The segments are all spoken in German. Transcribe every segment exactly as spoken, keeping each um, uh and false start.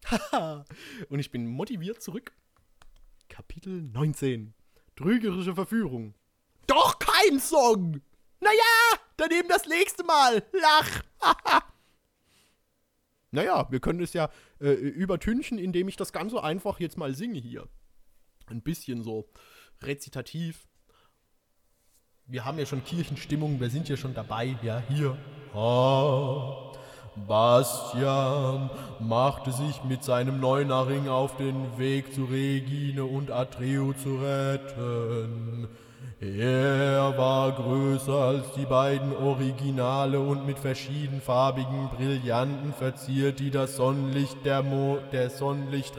Haha. Und ich bin motiviert zurück. Kapitel neunzehn. Trügerische Verführung. Doch kein Song! Naja, dann eben das nächste Mal. Lach. Naja, wir können es ja äh, übertünchen, indem ich das Ganze einfach jetzt mal singe hier. Ein bisschen so rezitativ. Wir haben ja schon Kirchenstimmung, wir sind ja schon dabei. Ja, hier. Ah, Bastian machte sich mit seinem Neunerring auf den Weg zu Regine und Atreo zu retten. Er war größer als die beiden Originale und mit verschiedenfarbigen Brillanten verziert, die das Sonnenlicht der, Mo- der Sonnenlicht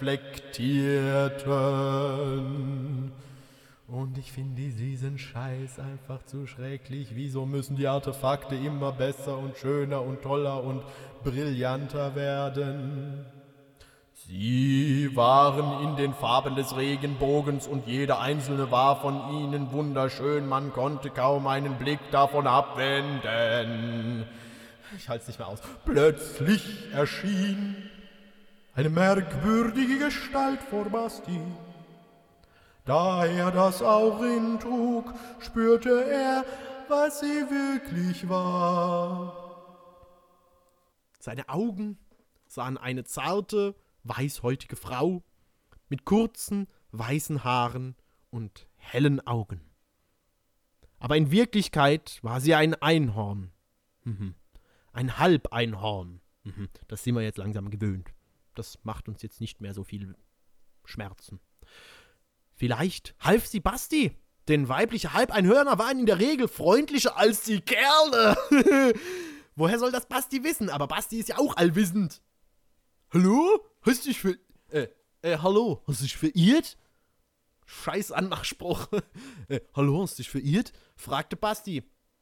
reflektierten. Und ich finde diesen Scheiß einfach zu schrecklich. Wieso müssen die Artefakte immer besser und schöner und toller und brillanter werden? Sie waren in den Farben des Regenbogens und jeder einzelne war von ihnen wunderschön. Man konnte kaum einen Blick davon abwenden. Ich halte es nicht mehr aus. Plötzlich erschien eine merkwürdige Gestalt vor Basti. Da er das auch in trug, spürte er, was sie wirklich war. Seine Augen sahen eine zarte, weißhäutige Frau mit kurzen, weißen Haaren und hellen Augen. Aber in Wirklichkeit war sie ein Einhorn. Mhm. Ein Halbeinhorn. Mhm. Das sind wir jetzt langsam gewöhnt. Das macht uns jetzt nicht mehr so viel Schmerzen. Vielleicht half sie Basti, denn weibliche Halbeinhörner waren in der Regel freundlicher als die Kerle. Woher soll das Basti wissen? Aber Basti ist ja auch allwissend. Hallo? Hast du dich für... Äh, äh, hallo? Hast du dich verirrt? Scheiß Anmachspruch. äh, hallo, hast du dich verirrt? Fragte Basti.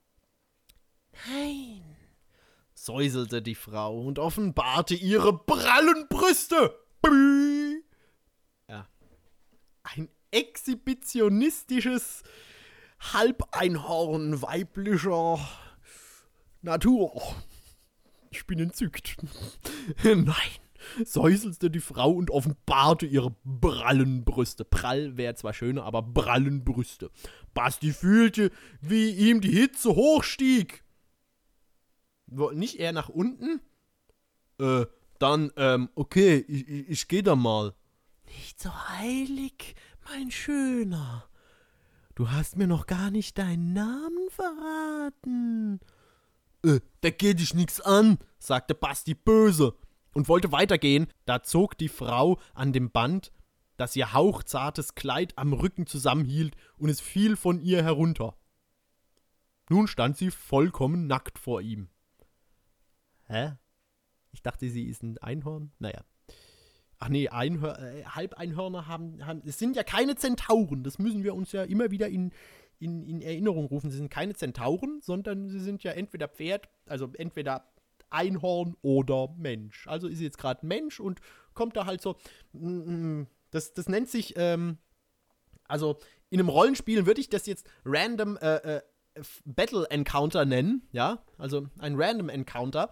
Nein, säuselte die Frau und offenbarte ihre prallen Brüste. Ja. Ein exhibitionistisches Halbeinhorn weiblicher Natur. Ich bin entzückt. Nein, säuselte die Frau und offenbarte ihre prallen Brüste. Prall wäre zwar schöner, aber prallen Brüste. Basti fühlte, wie ihm die Hitze hochstieg. Nicht eher nach unten? Äh, dann, ähm, okay, ich, ich, ich geh da mal. Nicht so heilig, mein Schöner. Du hast mir noch gar nicht deinen Namen verraten. Äh, da geht dich nix an, sagte Basti böse und wollte weitergehen. Da zog die Frau an dem Band, das ihr hauchzartes Kleid am Rücken zusammenhielt, und es fiel von ihr herunter. Nun stand sie vollkommen nackt vor ihm. Hä? Ich dachte, sie ist ein Einhorn. Naja. Ach nee, Einhör- äh, Halbeinhörner haben, haben... Es sind ja keine Zentauren. Das müssen wir uns ja immer wieder in, in, in Erinnerung rufen. Sie sind keine Zentauren, sondern sie sind ja entweder Pferd, also entweder Einhorn oder Mensch. Also ist sie jetzt gerade Mensch und kommt da halt so... Das, das nennt sich... Ähm, also in einem Rollenspiel würde ich das jetzt Random äh, äh, Battle Encounter nennen. Ja, also ein Random Encounter.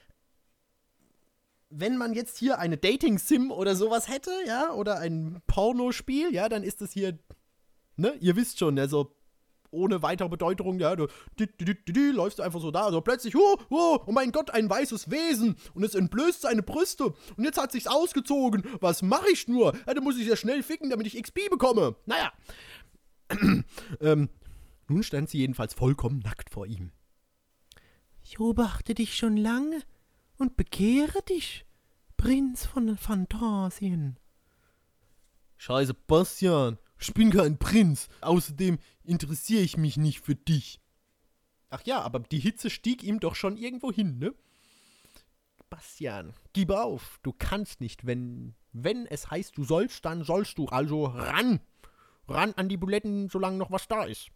Wenn man jetzt hier eine Dating-Sim oder sowas hätte, ja, oder ein Pornospiel, ja, dann ist das hier, ne, ihr wisst schon, also ohne weitere Bedeutung, ja, du, du, du, du, du, du läufst du einfach so da, also plötzlich, oh, oh, oh mein Gott, ein weißes Wesen, und es entblößt seine Brüste, und jetzt hat sich's ausgezogen, was mache ich nur? Ja, dann muss ich ja schnell ficken, damit ich X P bekomme. Naja. ähm, nun stand sie jedenfalls vollkommen nackt vor ihm. Ich beobachte dich schon lange und bekehre dich, Prinz von Phantasien. Scheiße, Bastian, ich bin kein Prinz. Außerdem interessiere ich mich nicht für dich. Ach ja, aber die Hitze stieg ihm doch schon irgendwo hin, ne? Bastian, gib auf, du kannst nicht. Wenn, wenn es heißt, du sollst, dann sollst du. Also ran. Ran an die Buletten, solange noch was da ist.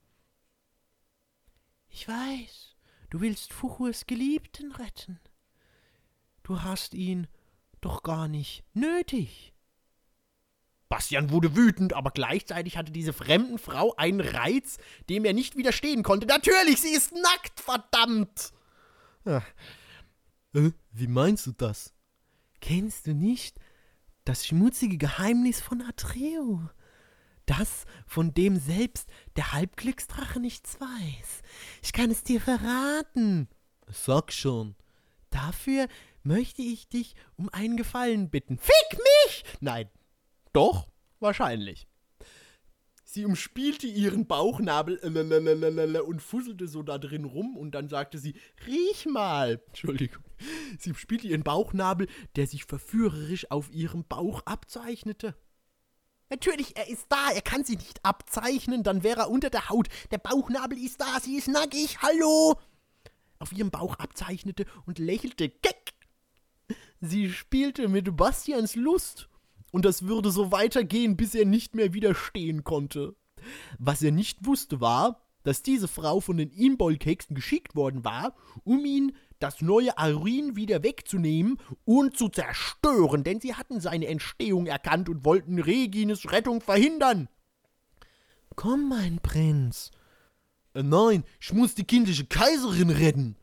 Ich weiß, du willst Fuchurs Geliebten retten. Du hast ihn doch gar nicht nötig. Bastian wurde wütend, aber gleichzeitig hatte diese fremden Frau einen Reiz, dem er nicht widerstehen konnte. Natürlich, sie ist nackt, verdammt! Ja. Äh, wie meinst du das? Kennst du nicht das schmutzige Geheimnis von Atreo? Das, von dem selbst der Halbglücksdrache nichts weiß. Ich kann es dir verraten. Sag schon. Dafür möchte ich dich um einen Gefallen bitten. Fick mich! Nein. Doch, wahrscheinlich. Sie umspielte ihren Bauchnabel und fusselte so da drin rum und dann sagte sie, riech mal. Entschuldigung. Sie umspielte ihren Bauchnabel, der sich verführerisch auf ihrem Bauch abzeichnete. Natürlich, er ist da, er kann sie nicht abzeichnen, dann wäre er unter der Haut. Der Bauchnabel ist da, sie ist nackig, hallo! Auf ihrem Bauch abzeichnete und lächelte. Keck! Sie spielte mit Bastians Lust. Und das würde so weitergehen, bis er nicht mehr widerstehen konnte. Was er nicht wusste war, dass diese Frau von den Imbolg-Hexen geschickt worden war, um ihn das neue Arin wieder wegzunehmen und zu zerstören, denn sie hatten seine Entstehung erkannt und wollten Regines Rettung verhindern. Komm, mein Prinz. Äh, nein, ich muss die kindliche Kaiserin retten.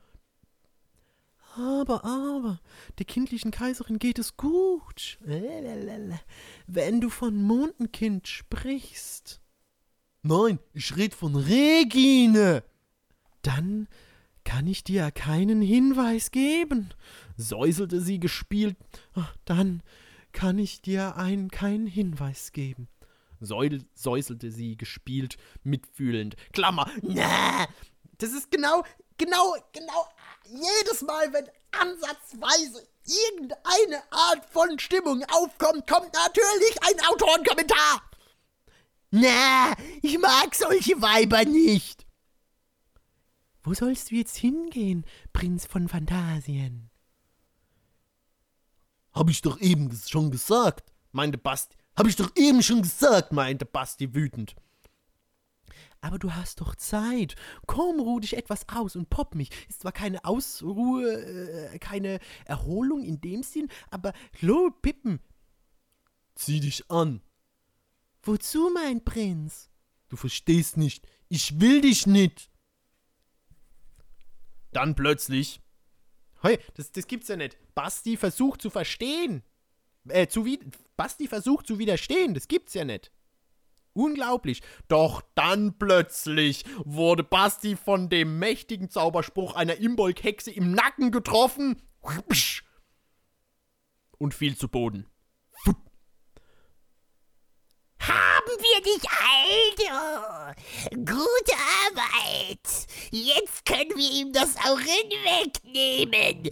Aber, aber, der kindlichen Kaiserin geht es gut. Wenn du von Mondenkind sprichst. Nein, ich red von Regine. Dann kann ich dir keinen Hinweis geben, säuselte sie gespielt. Dann kann ich dir einen keinen Hinweis geben, Säul, säuselte sie gespielt, mitfühlend. Klammer, na, das ist genau, genau, genau, jedes Mal, wenn ansatzweise irgendeine Art von Stimmung aufkommt, kommt natürlich ein Autorenkommentar. Na, ich mag solche Weiber nicht. Wo sollst du jetzt hingehen, Prinz von Phantasien? Hab ich doch eben schon gesagt, meinte Basti. Hab ich doch eben schon gesagt, meinte Basti wütend. Aber du hast doch Zeit. Komm, ruh dich etwas aus und popp mich. Ist zwar keine Ausruhe, äh, keine Erholung in dem Sinn, aber lo, Pippen. Zieh dich an. Wozu, mein Prinz? Du verstehst nicht. Ich will dich nicht. Dann plötzlich, hey, das, das gibt's ja nicht. Basti versucht zu verstehen. Äh, zu wi- Basti versucht zu widerstehen. Das gibt's ja nicht. Unglaublich. Doch dann plötzlich wurde Basti von dem mächtigen Zauberspruch einer Imbolg-Hexe im Nacken getroffen und fiel zu Boden. Haben wir dich, Alter! Gute Arbeit! Jetzt können wir ihm das Aurin wegnehmen!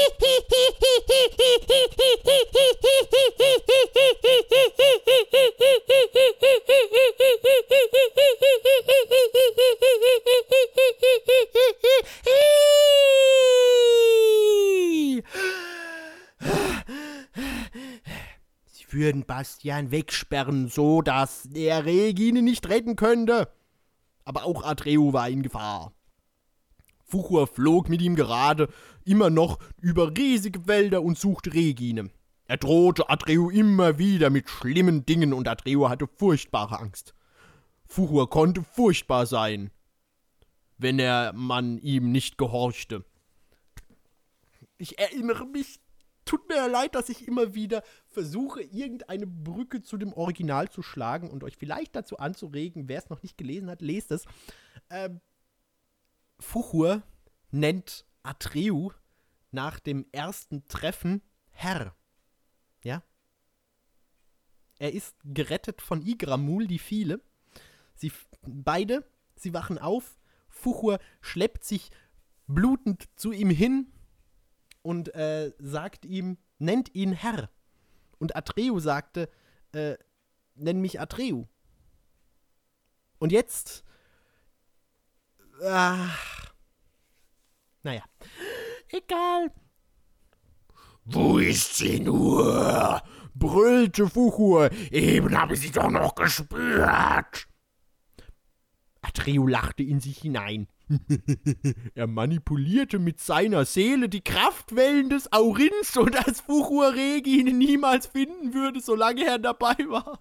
Würden Bastian wegsperren, so dass er Regine nicht retten könnte. Aber auch Atreo war in Gefahr. Fuchur flog mit ihm gerade immer noch über riesige Wälder und suchte Regine. Er drohte Atreo immer wieder mit schlimmen Dingen und Atreo hatte furchtbare Angst. Fuchur konnte furchtbar sein, wenn er man ihm nicht gehorchte. Ich erinnere mich, tut mir leid, dass ich immer wieder versuche, irgendeine Brücke zu dem Original zu schlagen und euch vielleicht dazu anzuregen, wer es noch nicht gelesen hat, lest es. Ähm, Fuchur nennt Atreo nach dem ersten Treffen Herr. Ja? Er ist gerettet von Igramul, die Viele. Sie beide, sie wachen auf. Fuchur schleppt sich blutend zu ihm hin und äh, sagt ihm, nennt ihn Herr. Und Atreo sagte, äh, nenn mich Atreo. Und jetzt, ach, naja, egal. Wo ist sie nur? Brüllte Fuchur. Eben habe ich sie doch noch gespürt. Atreo lachte in sich hinein. Er manipulierte mit seiner Seele die Kraftwellen des Aurins, sodass Fuchur Regine niemals finden würde, solange er dabei war.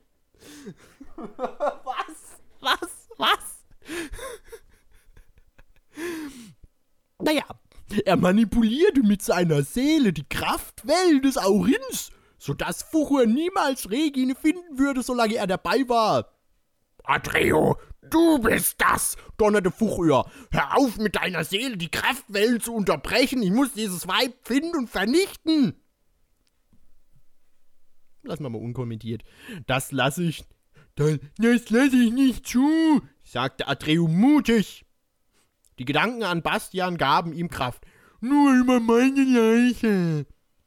Was? Was? Was? Naja, Er manipulierte mit seiner Seele die Kraftwellen des Aurins, sodass Fuchur niemals Regine finden würde, solange er dabei war. Atreo, du bist das! Donnerte Fuchur. Hör auf, mit deiner Seele die Kraftwellen zu unterbrechen. Ich muss dieses Weib finden und vernichten. Lassen wir mal unkommentiert. Das lasse ich, das, das lasse ich nicht zu, sagte Atreo mutig. Die Gedanken an Bastian gaben ihm Kraft. Nur über meine Leiche.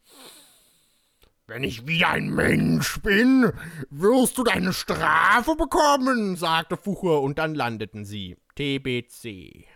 Wenn ich wieder ein Mensch bin, wirst du deine Strafe bekommen, sagte Fuchur, und dann landeten sie. T B C.